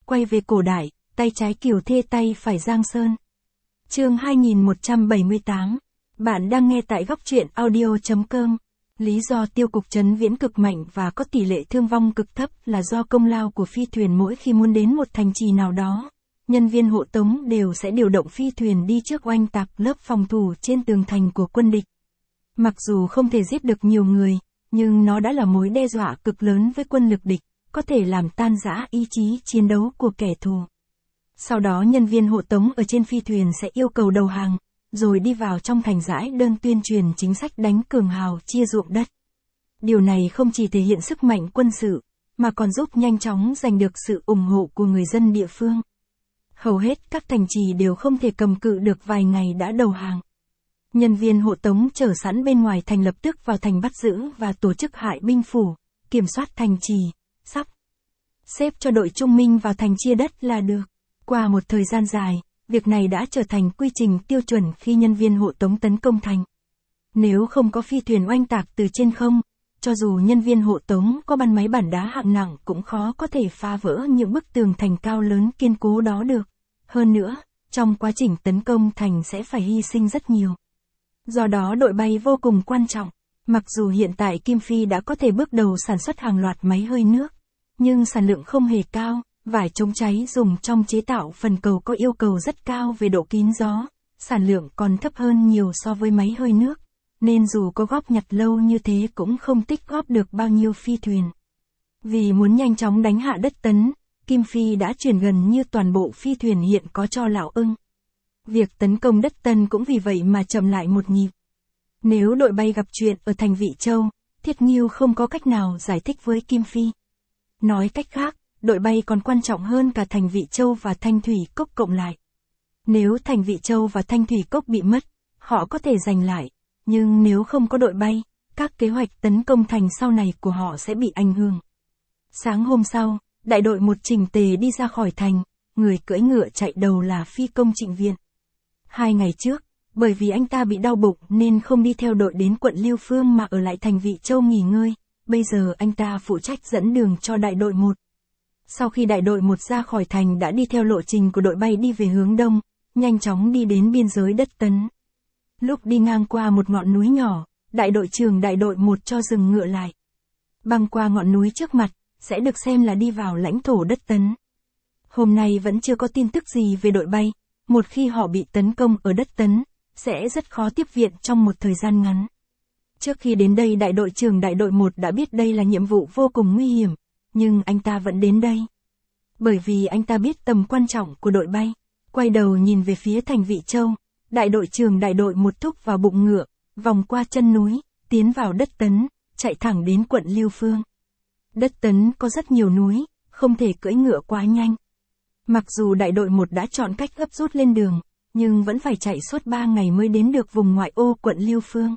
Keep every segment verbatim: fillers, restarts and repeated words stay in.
quay về cổ đại, tay trái Kiều Thê tay phải Giang Sơn. Chương hai nghìn một trăm bảy mươi tám. Bạn đang nghe tại góc truyện audio chấm com. Lý do tiêu cục trấn Viễn cực mạnh và có tỷ lệ thương vong cực thấp là do công lao của phi thuyền. Mỗi khi muốn đến một thành trì nào đó, nhân viên hộ tống đều sẽ điều động phi thuyền đi trước oanh tạc lớp phòng thủ trên tường thành của quân địch. Mặc dù không thể giết được nhiều người, nhưng nó đã là mối đe dọa cực lớn với quân lực địch, có thể làm tan rã ý chí chiến đấu của kẻ thù. Sau đó nhân viên hộ tống ở trên phi thuyền sẽ yêu cầu đầu hàng, rồi đi vào trong thành rãi đơn tuyên truyền chính sách đánh cường hào chia ruộng đất. Điều này không chỉ thể hiện sức mạnh quân sự, mà còn giúp nhanh chóng giành được sự ủng hộ của người dân địa phương. Hầu hết các thành trì đều không thể cầm cự được vài ngày đã đầu hàng. Nhân viên hộ tống chờ sẵn bên ngoài thành lập tức vào thành bắt giữ và tổ chức hại binh phủ, kiểm soát thành trì, sắp xếp cho đội trung minh vào thành chia đất là được. Qua một thời gian dài, việc này đã trở thành quy trình tiêu chuẩn khi nhân viên hộ tống tấn công thành. Nếu không có phi thuyền oanh tạc từ trên không, cho dù nhân viên hộ tống có bắn máy bản đá hạng nặng cũng khó có thể phá vỡ những bức tường thành cao lớn kiên cố đó được. Hơn nữa, trong quá trình tấn công thành sẽ phải hy sinh rất nhiều. Do đó đội bay vô cùng quan trọng. Mặc dù hiện tại Kim Phi đã có thể bước đầu sản xuất hàng loạt máy hơi nước, nhưng sản lượng không hề cao. Vải chống cháy dùng trong chế tạo phần cầu có yêu cầu rất cao về độ kín gió, sản lượng còn thấp hơn nhiều so với máy hơi nước, nên dù có góp nhặt lâu như thế cũng không tích góp được bao nhiêu phi thuyền. Vì muốn nhanh chóng đánh hạ đất Tấn, Kim Phi đã chuyển gần như toàn bộ phi thuyền hiện có cho Lão Ưng. Việc tấn công đất Tân cũng vì vậy mà chậm lại một nhịp. Nếu đội bay gặp chuyện ở thành Vị Châu, Thiết Nghiêu không có cách nào giải thích với Kim Phi. Nói cách khác, đội bay còn quan trọng hơn cả thành Vị Châu và Thanh Thủy Cốc cộng lại. Nếu thành Vị Châu và Thanh Thủy Cốc bị mất, họ có thể giành lại, nhưng nếu không có đội bay, các kế hoạch tấn công thành sau này của họ sẽ bị ảnh hưởng. Sáng hôm sau, đại đội một chỉnh tề đi ra khỏi thành, người cưỡi ngựa chạy đầu là phi công Trịnh Viện. Hai ngày trước, bởi vì anh ta bị đau bụng nên không đi theo đội đến quận Liêu Phương mà ở lại thành Vị Châu nghỉ ngơi, bây giờ anh ta phụ trách dẫn đường cho đại đội một. Sau khi đại đội một ra khỏi thành đã đi theo lộ trình của đội bay đi về hướng đông, nhanh chóng đi đến biên giới đất Tấn. Lúc đi ngang qua một ngọn núi nhỏ, đại đội trưởng đại đội một cho dừng ngựa lại. Băng qua ngọn núi trước mặt, sẽ được xem là đi vào lãnh thổ đất Tấn. Hôm nay vẫn chưa có tin tức gì về đội bay, một khi họ bị tấn công ở đất Tấn, sẽ rất khó tiếp viện trong một thời gian ngắn. Trước khi đến đây đại đội trưởng đại đội một đã biết đây là nhiệm vụ vô cùng nguy hiểm. Nhưng anh ta vẫn đến đây. Bởi vì anh ta biết tầm quan trọng của đội bay. Quay đầu nhìn về phía thành Vị Châu, đại đội trưởng đại đội một thúc vào bụng ngựa, vòng qua chân núi, tiến vào đất Tấn, chạy thẳng đến quận Liêu Phương. Đất Tấn có rất nhiều núi, không thể cưỡi ngựa quá nhanh. Mặc dù đại đội một đã chọn cách gấp rút lên đường, nhưng vẫn phải chạy suốt ba ngày mới đến được vùng ngoại ô quận Liêu Phương.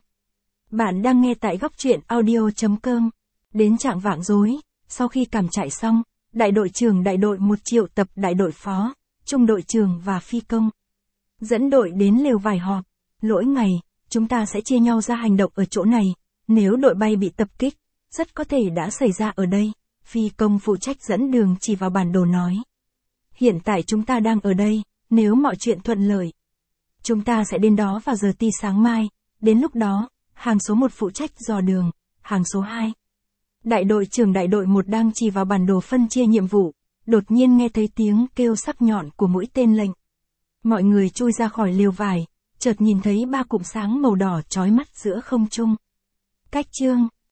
Bạn đang nghe tại góc truyện audio chấm com. Đến trạng vạng rối. Sau khi cảm chạy xong, đại đội trưởng đại đội một triệu tập đại đội phó, trung đội trưởng và phi công. Dẫn đội đến lều vải họp. Lỗi ngày, chúng ta sẽ chia nhau ra hành động ở chỗ này. Nếu đội bay bị tập kích, rất có thể đã xảy ra ở đây. Phi công phụ trách dẫn đường chỉ vào bản đồ nói. Hiện tại chúng ta đang ở đây, nếu mọi chuyện thuận lợi. Chúng ta sẽ đến đó vào giờ tí sáng mai, đến lúc đó, hàng số một phụ trách dò đường, hàng số hai. Đại đội trưởng đại đội một đang chỉ vào bản đồ phân chia nhiệm vụ, đột nhiên nghe thấy tiếng kêu sắc nhọn của mũi tên lệnh. Mọi người chui ra khỏi lều vải, chợt nhìn thấy ba cụm sáng màu đỏ chói mắt giữa không trung. Cách chương